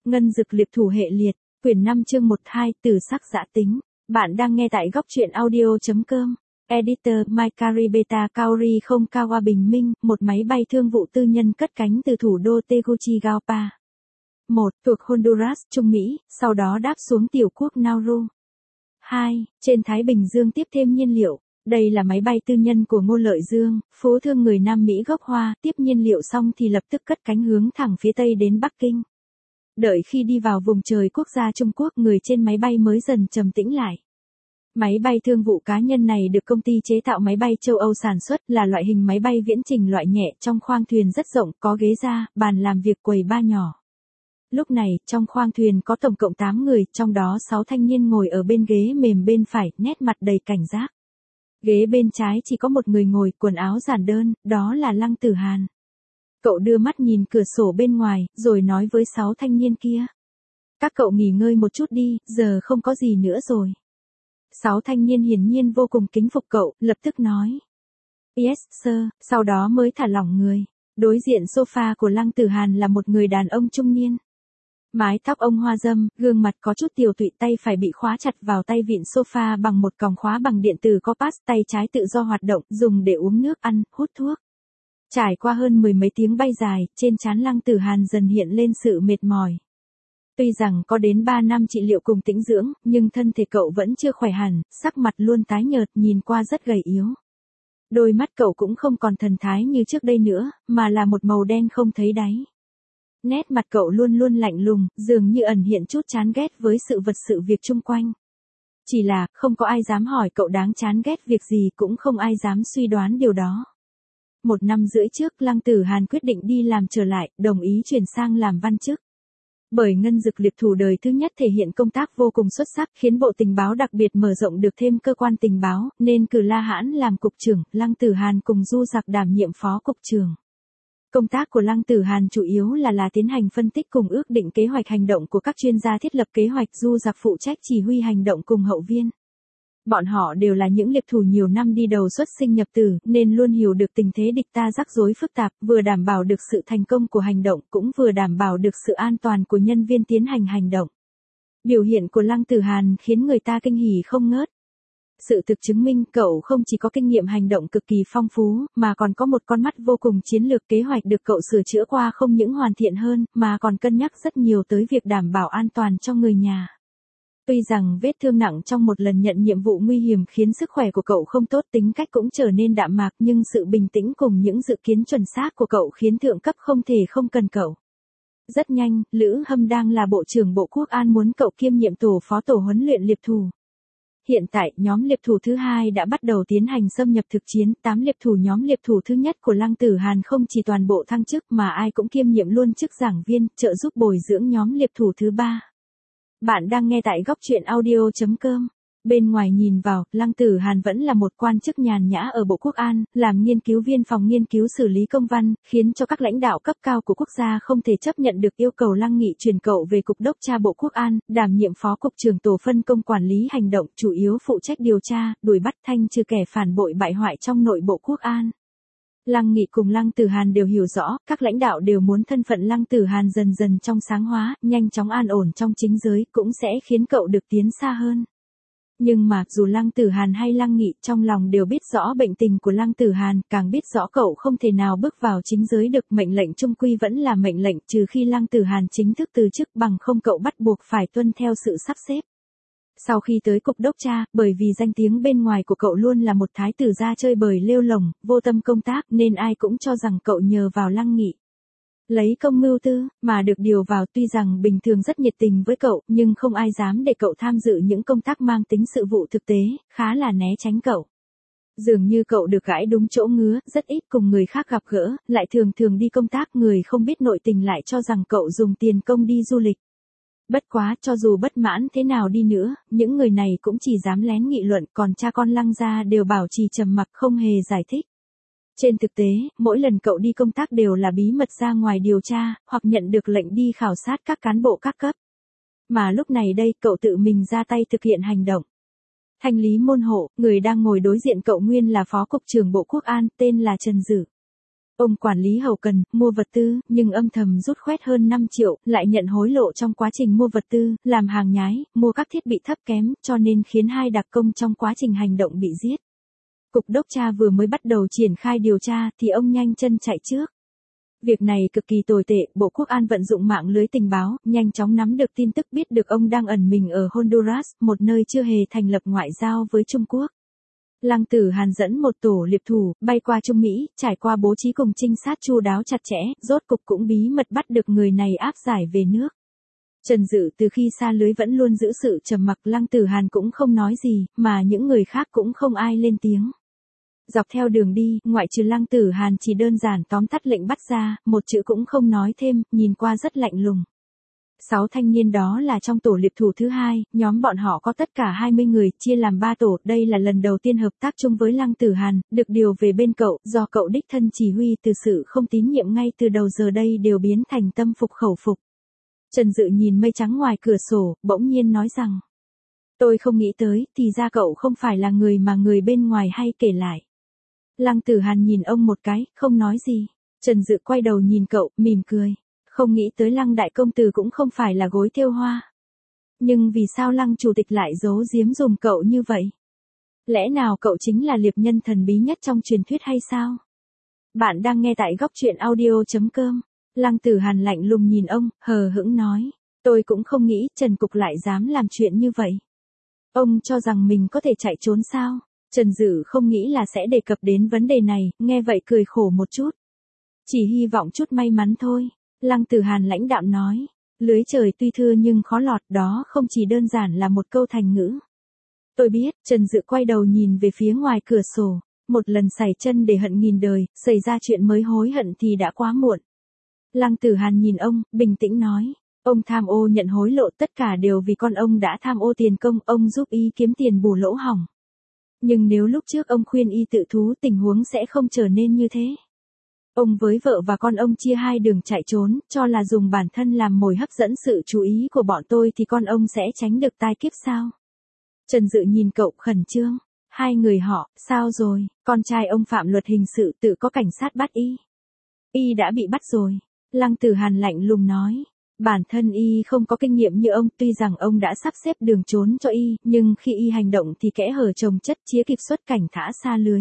Ngân dực liệp thủ hệ liệt, quyển 5 chương 1-2, tử sắc dã tính. Bạn đang nghe tại góc truyện audio.com. Editor Maikari Beta Kaori không Kawa Bình Minh, một máy bay thương vụ tư nhân cất cánh từ thủ đô Tegucigalpa. 1. Thuộc Honduras, Trung Mỹ, sau đó đáp xuống tiểu quốc Nauru. 2. Trên Thái Bình Dương tiếp thêm nhiên liệu. Đây là máy bay tư nhân của Ngô Lợi Dương, phú thương người Nam Mỹ gốc Hoa, tiếp nhiên liệu xong thì lập tức cất cánh hướng thẳng phía Tây đến Bắc Kinh. Đợi khi đi vào vùng trời quốc gia Trung Quốc, người trên máy bay mới dần trầm tĩnh lại. Máy bay thương vụ cá nhân này được công ty chế tạo máy bay châu Âu sản xuất, là loại hình máy bay viễn trình loại nhẹ, trong khoang thuyền rất rộng, có ghế da, bàn làm việc, quầy bar nhỏ. Lúc này, trong khoang thuyền có tổng cộng 8 người, trong đó 6 thanh niên ngồi ở bên ghế mềm bên phải, nét mặt đầy cảnh giác. Ghế bên trái chỉ có một người ngồi, quần áo giản đơn, đó là Lăng Tử Hàn. Cậu đưa mắt nhìn cửa sổ bên ngoài, rồi nói với 6 thanh niên kia. Các cậu nghỉ ngơi một chút đi, giờ không có gì nữa rồi. 6 thanh niên hiển nhiên vô cùng kính phục cậu, lập tức nói. Yes, sir, sau đó mới thả lỏng người. Đối diện sofa của Lăng Tử Hàn là một người đàn ông trung niên. Mái tóc ông hoa râm, gương mặt có chút tiều tụy, tay phải bị khóa chặt vào tay vịn sofa bằng một còng khóa bằng điện tử Compass, tay trái tự do hoạt động, dùng để uống nước, ăn, hút thuốc. Trải qua hơn 10 mấy tiếng bay dài, trên trán Lăng Tử Hàn dần hiện lên sự mệt mỏi. Tuy rằng có đến 3 năm trị liệu cùng tĩnh dưỡng, nhưng thân thể cậu vẫn chưa khỏe hẳn, sắc mặt luôn tái nhợt, nhìn qua rất gầy yếu. Đôi mắt cậu cũng không còn thần thái như trước đây nữa, mà là một màu đen không thấy đáy. Nét mặt cậu luôn luôn lạnh lùng, dường như ẩn hiện chút chán ghét với sự vật sự việc chung quanh. Chỉ là, không có ai dám hỏi cậu đáng chán ghét việc gì, cũng không ai dám suy đoán điều đó. 1 năm rưỡi trước, Lăng Tử Hàn quyết định đi làm trở lại, đồng ý chuyển sang làm văn chức. Bởi ngân dực liệp thủ đời thứ nhất thể hiện công tác vô cùng xuất sắc, khiến Bộ Tình báo đặc biệt mở rộng được thêm cơ quan tình báo, nên cử La Hãn làm cục trưởng, Lăng Tử Hàn cùng Du Giặc đảm nhiệm phó cục trưởng. Công tác của Lăng Tử Hàn chủ yếu là tiến hành phân tích cùng ước định kế hoạch hành động của các chuyên gia thiết lập kế hoạch, Du Giặc phụ trách chỉ huy hành động cùng hậu viên. Bọn họ đều là những liệp thủ nhiều năm đi đầu xuất sinh nhập tử, nên luôn hiểu được tình thế địch ta rắc rối phức tạp, vừa đảm bảo được sự thành công của hành động, cũng vừa đảm bảo được sự an toàn của nhân viên tiến hành hành động. Biểu hiện của Lăng Tử Hàn khiến người ta kinh hỉ không ngớt. Sự thực chứng minh cậu không chỉ có kinh nghiệm hành động cực kỳ phong phú, mà còn có một con mắt vô cùng chiến lược, kế hoạch được cậu sửa chữa qua không những hoàn thiện hơn, mà còn cân nhắc rất nhiều tới việc đảm bảo an toàn cho người nhà. Tuy rằng vết thương nặng trong một lần nhận nhiệm vụ nguy hiểm khiến sức khỏe của cậu không tốt, tính cách cũng trở nên đạm mạc, nhưng sự bình tĩnh cùng những dự kiến chuẩn xác của cậu khiến thượng cấp không thể không cần cậu. Rất nhanh, Lữ Hâm đang là Bộ trưởng Bộ Quốc an muốn cậu kiêm nhiệm tổ phó tổ huấn luyện liệp thủ. Hiện tại, nhóm liệp thủ thứ 2 đã bắt đầu tiến hành xâm nhập thực chiến, 8 liệp thủ nhóm liệp thủ thứ nhất của Lăng Tử Hàn không chỉ toàn bộ thăng chức mà ai cũng kiêm nhiệm luôn chức giảng viên, trợ giúp bồi dưỡng nhóm liệp thủ thứ 3. Bạn đang nghe tại góc truyện audio.com. Bên ngoài nhìn vào, Lăng Tử Hàn vẫn là một quan chức nhàn nhã ở Bộ Quốc an, làm nghiên cứu viên phòng nghiên cứu xử lý công văn, khiến cho các lãnh đạo cấp cao của quốc gia không thể chấp nhận được yêu cầu Lăng Nghị chuyển cậu về Cục Đốc tra Bộ Quốc an, đảm nhiệm phó cục trưởng tổ phân công quản lý hành động, chủ yếu phụ trách điều tra, đuổi bắt, thanh trừ kẻ phản bội bại hoại trong nội bộ Quốc an. Lăng Nghị cùng Lăng Tử Hàn đều hiểu rõ, các lãnh đạo đều muốn thân phận Lăng Tử Hàn dần dần trong sáng hóa, nhanh chóng an ổn trong chính giới, cũng sẽ khiến cậu được tiến xa hơn. Nhưng mà, dù Lăng Tử Hàn hay Lăng Nghị, trong lòng đều biết rõ bệnh tình của Lăng Tử Hàn, càng biết rõ cậu không thể nào bước vào chính giới được, mệnh lệnh chung quy vẫn là mệnh lệnh, trừ khi Lăng Tử Hàn chính thức từ chức, bằng không cậu bắt buộc phải tuân theo sự sắp xếp. Sau khi tới Cục Đốc tra, bởi vì danh tiếng bên ngoài của cậu luôn là một thái tử ra chơi bời lêu lổng, vô tâm công tác, nên ai cũng cho rằng cậu nhờ vào Lăng Nghị lấy công mưu tư, mà được điều vào. Tuy rằng bình thường rất nhiệt tình với cậu, nhưng không ai dám để cậu tham dự những công tác mang tính sự vụ thực tế, khá là né tránh cậu. Dường như cậu được gãi đúng chỗ ngứa, rất ít cùng người khác gặp gỡ, lại thường thường đi công tác, người không biết nội tình lại cho rằng cậu dùng tiền công đi du lịch. Bất quá, cho dù bất mãn thế nào đi nữa, những người này cũng chỉ dám lén nghị luận, còn cha con Lăng gia đều bảo trì trầm mặc không hề giải thích. Trên thực tế, mỗi lần cậu đi công tác đều là bí mật ra ngoài điều tra, hoặc nhận được lệnh đi khảo sát các cán bộ các cấp. Mà lúc này đây, cậu tự mình ra tay thực hiện hành động. Thanh lý môn hộ, người đang ngồi đối diện cậu nguyên là phó cục trưởng Bộ Quốc an, tên là Trần Dử. Ông quản lý hậu cần, mua vật tư, nhưng âm thầm rút khoét hơn 5 triệu, lại nhận hối lộ trong quá trình mua vật tư, làm hàng nhái, mua các thiết bị thấp kém, cho nên khiến 2 đặc công trong quá trình hành động bị giết. Cục đốc tra vừa mới bắt đầu triển khai điều tra, thì ông nhanh chân chạy trước. Việc này cực kỳ tồi tệ, Bộ Quốc an vận dụng mạng lưới tình báo, nhanh chóng nắm được tin tức biết được ông đang ẩn mình ở Honduras, một nơi chưa hề thành lập ngoại giao với Trung Quốc. Lăng Tử Hàn dẫn một tổ liệp thủ, bay qua Trung Mỹ, trải qua bố trí cùng trinh sát chu đáo chặt chẽ, rốt cục cũng bí mật bắt được người này áp giải về nước. Trần Dự từ khi xa lưới vẫn luôn giữ sự trầm mặc, Lăng Tử Hàn cũng không nói gì, mà những người khác cũng không ai lên tiếng. Dọc theo đường đi, ngoại trừ Lăng Tử Hàn chỉ đơn giản tóm tắt lệnh bắt ra, một chữ cũng không nói thêm, nhìn qua rất lạnh lùng. 6 thanh niên đó là trong tổ liệp thủ thứ 2, nhóm bọn họ có tất cả 20 người, chia làm 3 tổ, đây là lần đầu tiên hợp tác chung với Lăng Tử Hàn, được điều về bên cậu, do cậu đích thân chỉ huy, từ sự không tín nhiệm ngay từ đầu giờ đây đều biến thành tâm phục khẩu phục. Trần Dự nhìn mây trắng ngoài cửa sổ, bỗng nhiên nói rằng, tôi không nghĩ tới, thì ra cậu không phải là người mà người bên ngoài hay kể lại. Lăng Tử Hàn nhìn ông một cái, không nói gì. Trần Dự quay đầu nhìn cậu, mỉm cười. Không nghĩ tới Lăng đại công tử cũng không phải là gối thêu hoa. Nhưng vì sao Lăng chủ tịch lại giấu giếm dùm cậu như vậy? Lẽ nào cậu chính là liệp nhân thần bí nhất trong truyền thuyết hay sao? Bạn đang nghe tại góc truyện audio.com. Lăng Tử Hàn lạnh lùng nhìn ông, hờ hững nói. Tôi cũng không nghĩ Trần Cục lại dám làm chuyện như vậy. Ông cho rằng mình có thể chạy trốn sao? Trần Dự không nghĩ là sẽ đề cập đến vấn đề này, nghe vậy cười khổ một chút. Chỉ hy vọng chút may mắn thôi. Lăng Tử Hàn lãnh đạm nói. Lưới trời tuy thưa nhưng khó lọt, đó không chỉ đơn giản là một câu thành ngữ. Tôi biết, Trần Dự quay đầu nhìn về phía ngoài cửa sổ. Một lần sảy chân để hận nghìn đời, xảy ra chuyện mới hối hận thì đã quá muộn. Lăng Tử Hàn nhìn ông, bình tĩnh nói. Ông tham ô nhận hối lộ, tất cả đều vì con ông đã tham ô tiền công, ông giúp y kiếm tiền bù lỗ hỏng. Nhưng nếu lúc trước ông khuyên y tự thú, tình huống sẽ không trở nên như thế. Ông với vợ và con ông chia 2 đường chạy trốn, cho là dùng bản thân làm mồi hấp dẫn sự chú ý của bọn tôi thì con ông sẽ tránh được tai kiếp sao? Trần Dự nhìn cậu khẩn trương. 2 người họ, sao rồi? Con trai ông phạm luật hình sự, tự có cảnh sát bắt y. Y đã bị bắt rồi. Lăng Tử Hàn lạnh lùng nói. Bản thân y không có kinh nghiệm như ông, tuy rằng ông đã sắp xếp đường trốn cho y, nhưng khi y hành động thì kẽ hở chồng chất, chía kịp xuất cảnh thả xa lưới.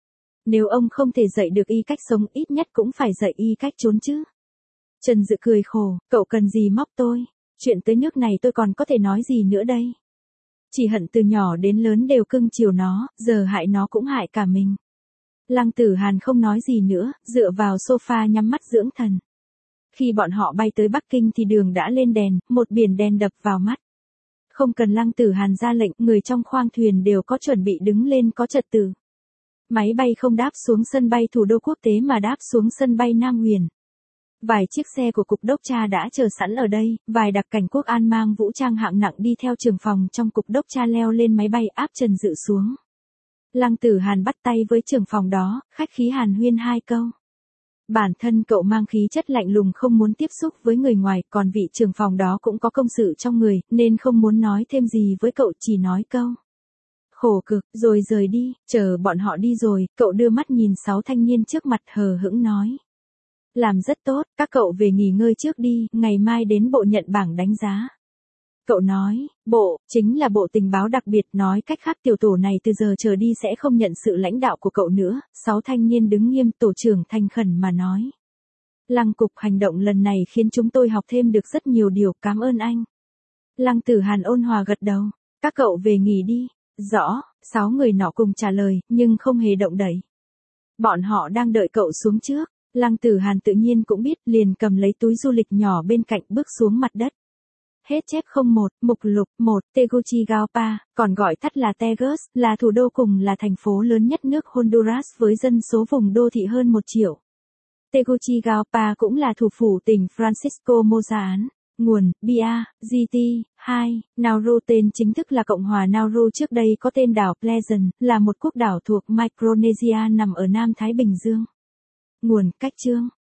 Nếu ông không thể dạy được y cách sống, ít nhất cũng phải dạy y cách trốn chứ. Trần Dự cười khổ, cậu cần gì móc tôi? Chuyện tới nước này tôi còn có thể nói gì nữa đây? Chỉ hận từ nhỏ đến lớn đều cưng chiều nó, giờ hại nó cũng hại cả mình. Lăng Tử Hàn không nói gì nữa, dựa vào sofa nhắm mắt dưỡng thần. Khi bọn họ bay tới Bắc Kinh thì đường đã lên đèn, một biển đèn đập vào mắt. Không cần Lăng Tử Hàn ra lệnh, người trong khoang thuyền đều có chuẩn bị đứng lên có trật tự. Máy bay không đáp xuống sân bay thủ đô quốc tế mà đáp xuống sân bay Nam Huyền. Vài chiếc xe của cục đốc tra đã chờ sẵn ở đây, vài đặc cảnh quốc an mang vũ trang hạng nặng đi theo trưởng phòng trong cục đốc tra leo lên máy bay áp Trần Dự xuống. Lăng Tử Hàn bắt tay với trưởng phòng đó, khách khí hàn huyên 2 câu. Bản thân cậu mang khí chất lạnh lùng không muốn tiếp xúc với người ngoài, còn vị trưởng phòng đó cũng có công sự trong người, nên không muốn nói thêm gì với cậu, chỉ nói câu. Khổ cực, rồi rời đi, chờ bọn họ đi rồi, cậu đưa mắt nhìn 6 thanh niên trước mặt hờ hững nói. Làm rất tốt, các cậu về nghỉ ngơi trước đi, ngày mai đến bộ nhận bảng đánh giá. Cậu nói, bộ, chính là bộ tình báo đặc biệt, nói cách khác tiểu tổ này từ giờ trở đi sẽ không nhận sự lãnh đạo của cậu nữa. 6 thanh niên đứng nghiêm, tổ trưởng thành khẩn mà nói. Lăng cục, hành động lần này khiến chúng tôi học thêm được rất nhiều điều, cảm ơn anh. Lăng Tử Hàn ôn hòa gật đầu, các cậu về nghỉ đi. Rõ, 6 người nọ cùng trả lời, nhưng không hề động đậy. Bọn họ đang đợi cậu xuống trước. Lăng Tử Hàn tự nhiên cũng biết, liền cầm lấy túi du lịch nhỏ bên cạnh bước xuống mặt đất. Hết chép 01, mục lục 1, Tegucigalpa, còn gọi tắt là Tegus, là thủ đô cùng là thành phố lớn nhất nước Honduras với dân số vùng đô thị hơn 1 triệu. Tegucigalpa cũng là thủ phủ tỉnh Francisco Morazán. Nguồn, Bia, GT, 2, Nauru. Tên chính thức là Cộng hòa Nauru, trước đây có tên đảo Pleasant, là một quốc đảo thuộc Micronesia nằm ở Nam Thái Bình Dương. Nguồn, cách chương.